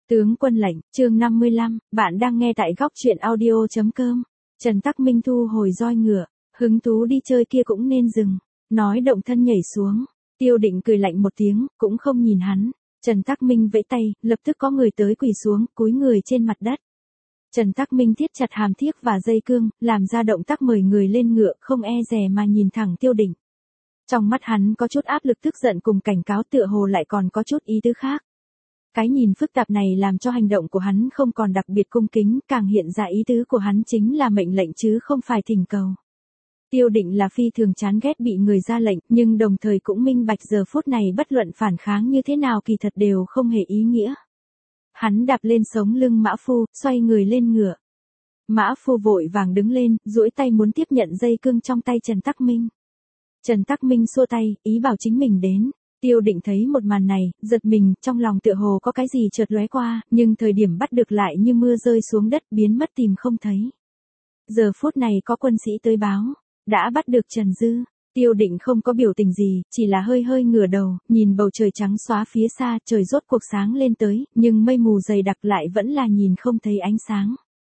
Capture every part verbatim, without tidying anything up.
Tướng quân lệnh, chương năm mươi lăm, bạn đang nghe tại góc truyện audio chấm com. Trần Tắc Minh thu hồi roi ngựa, hứng thú đi chơi kia cũng nên dừng. Nói động thân nhảy xuống, Tiêu Định cười lạnh một tiếng, cũng không nhìn hắn. Trần Tắc Minh vẫy tay, lập tức có người tới quỳ xuống, cúi người trên mặt đất. Trần Tắc Minh thiết chặt hàm thiếc và dây cương, làm ra động tác mời người lên ngựa, không e dè mà nhìn thẳng Tiêu Định. Trong mắt hắn có chút áp lực tức giận cùng cảnh cáo, tựa hồ lại còn có chút ý tứ khác. Cái nhìn phức tạp này làm cho hành động của hắn không còn đặc biệt cung kính, càng hiện ra ý tứ của hắn chính là mệnh lệnh chứ không phải thỉnh cầu. Tiêu Định là phi thường chán ghét bị người ra lệnh, nhưng đồng thời cũng minh bạch giờ phút này bất luận phản kháng như thế nào kỳ thật đều không hề ý nghĩa. Hắn đạp lên sống lưng Mã Phu, xoay người lên ngựa. Mã Phu vội vàng đứng lên, duỗi tay muốn tiếp nhận dây cương trong tay Trần Tắc Minh. Trần Tắc Minh xua tay, ý bảo chính mình đến. Tiêu Định thấy một màn này, giật mình, trong lòng tựa hồ có cái gì chợt lóe qua, nhưng thời điểm bắt được lại như mưa rơi xuống đất, biến mất tìm không thấy. Giờ phút này có quân sĩ tới báo, đã bắt được Trần Dư. Tiêu Định không có biểu tình gì, chỉ là hơi hơi ngửa đầu, nhìn bầu trời trắng xóa phía xa, trời rốt cuộc sáng lên tới, nhưng mây mù dày đặc lại vẫn là nhìn không thấy ánh sáng.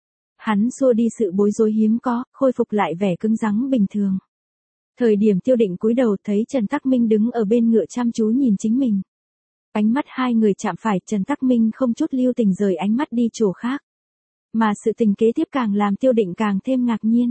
Hắn xua đi sự bối rối hiếm có, khôi phục lại vẻ cứng rắn bình thường. Thời điểm Tiêu Định cúi đầu thấy Trần Tắc Minh đứng ở bên ngựa chăm chú nhìn chính mình. Ánh mắt hai người chạm phải, Trần Tắc Minh không chút lưu tình rời ánh mắt đi chỗ khác. Mà sự tình kế tiếp càng làm Tiêu Định càng thêm ngạc nhiên.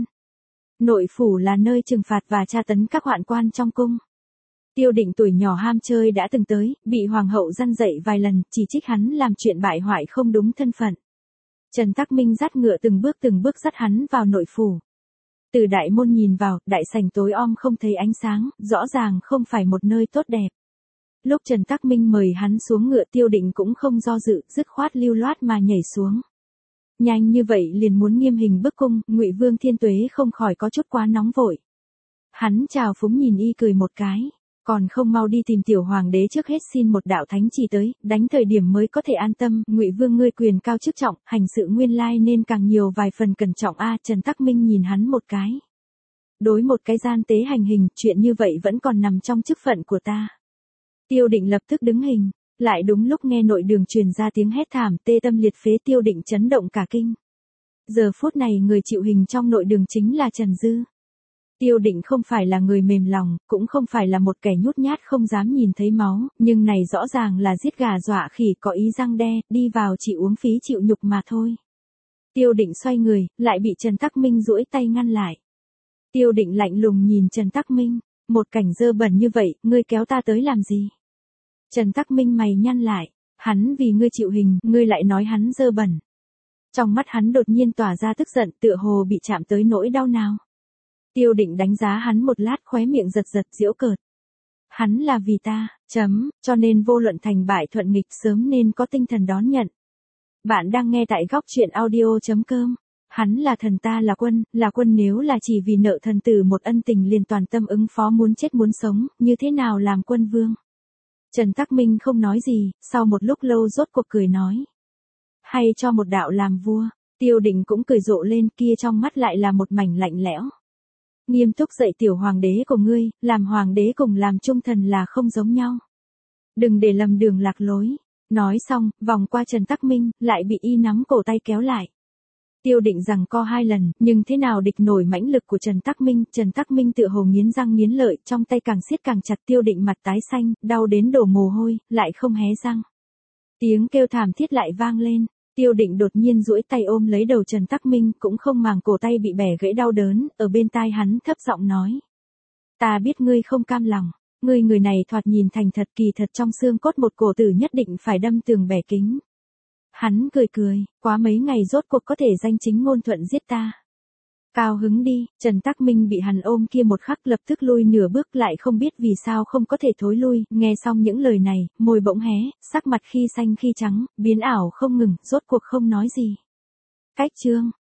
Nội phủ là nơi trừng phạt và tra tấn các hoạn quan trong cung. Tiêu Định tuổi nhỏ ham chơi đã từng tới, bị hoàng hậu răn dạy vài lần, chỉ trích hắn làm chuyện bại hoại không đúng thân phận. Trần Tắc Minh dắt ngựa từng bước từng bước dắt hắn vào nội phủ. Từ đại môn nhìn vào, đại sảnh tối om không thấy ánh sáng, rõ ràng không phải một nơi tốt đẹp. Lúc Trần Tắc Minh mời hắn xuống ngựa, Tiêu Định cũng không do dự, dứt khoát lưu loát mà nhảy xuống. Nhanh như vậy liền muốn nghiêm hình bức cung, Ngụy Vương Thiên Tuế không khỏi có chút quá nóng vội. Hắn chào phúng nhìn y cười một cái, còn không mau đi tìm tiểu hoàng đế trước hết xin một đạo thánh chỉ tới, đánh thời điểm mới có thể an tâm. Ngụy Vương ngươi quyền cao chức trọng, hành sự nguyên lai nên càng nhiều vài phần cẩn trọng a. Trần Tắc Minh nhìn hắn một cái. Đối một cái gian tế hành hình, chuyện như vậy vẫn còn nằm trong chức phận của ta. Tiêu Định lập tức đứng hình, lại đúng lúc nghe nội đường truyền ra tiếng hét thảm tê tâm liệt phế. Tiêu Định chấn động cả kinh. Giờ phút này người chịu hình trong nội đường chính là Trần Dư. Tiêu Định không phải là người mềm lòng, cũng không phải là một kẻ nhút nhát không dám nhìn thấy máu, nhưng này rõ ràng là giết gà dọa khỉ, có ý răng đe, đi vào chỉ uống phí chịu nhục mà thôi. Tiêu Định xoay người, lại bị Trần Tắc Minh duỗi tay ngăn lại. Tiêu Định lạnh lùng nhìn Trần Tắc Minh, một cảnh dơ bẩn như vậy, ngươi kéo ta tới làm gì? Trần Tắc Minh mày nhăn lại, hắn vì ngươi chịu hình, ngươi lại nói hắn dơ bẩn. Trong mắt hắn đột nhiên tỏa ra tức giận, tựa hồ bị chạm tới nỗi đau nào. Tiêu Định đánh giá hắn một lát, khóe miệng giật giật giễu cợt. Hắn là vì ta, chấm, cho nên vô luận thành bại thuận nghịch sớm nên có tinh thần đón nhận. Bạn đang nghe tại góc truyện audio chấm com. Hắn là thần, ta là quân, là quân nếu là chỉ vì nợ thần tử một ân tình liền toàn tâm ứng phó muốn chết muốn sống, như thế nào làm quân vương? Trần Tắc Minh không nói gì, sau một lúc lâu rốt cuộc cười nói. Hay cho một đạo làm vua. Tiêu Định cũng cười rộ lên, kia trong mắt lại là một mảnh lạnh lẽo. Nghiêm túc dạy tiểu hoàng đế của ngươi, làm hoàng đế cùng làm trung thần là không giống nhau. Đừng để lầm đường lạc lối. Nói xong, vòng qua Trần Tắc Minh, lại bị y nắm cổ tay kéo lại. Tiêu Định rằng co hai lần, nhưng thế nào địch nổi mãnh lực của Trần Tắc Minh. Trần Tắc Minh tựa hồ nghiến răng nghiến lợi, trong tay càng siết càng chặt. Tiêu Định mặt tái xanh, đau đến đổ mồ hôi, lại không hé răng. Tiếng kêu thảm thiết lại vang lên. Tiêu Định đột nhiên duỗi tay ôm lấy đầu Trần Tắc Minh, cũng không màng cổ tay bị bẻ gãy đau đớn, ở bên tai hắn thấp giọng nói. Ta biết ngươi không cam lòng, ngươi người này thoạt nhìn thành thật, kỳ thật trong xương cốt một cổ tử nhất định phải đâm tường bẻ kính. Hắn cười cười, quá mấy ngày rốt cuộc có thể danh chính ngôn thuận giết ta. Cao hứng đi. Trần Tắc Minh bị hắn ôm kia một khắc lập tức lui nửa bước, lại không biết vì sao không có thể thối lui. Nghe xong những lời này, môi bỗng hé, sắc mặt khi xanh khi trắng, biến ảo không ngừng, rốt cuộc không nói gì. Cách chương.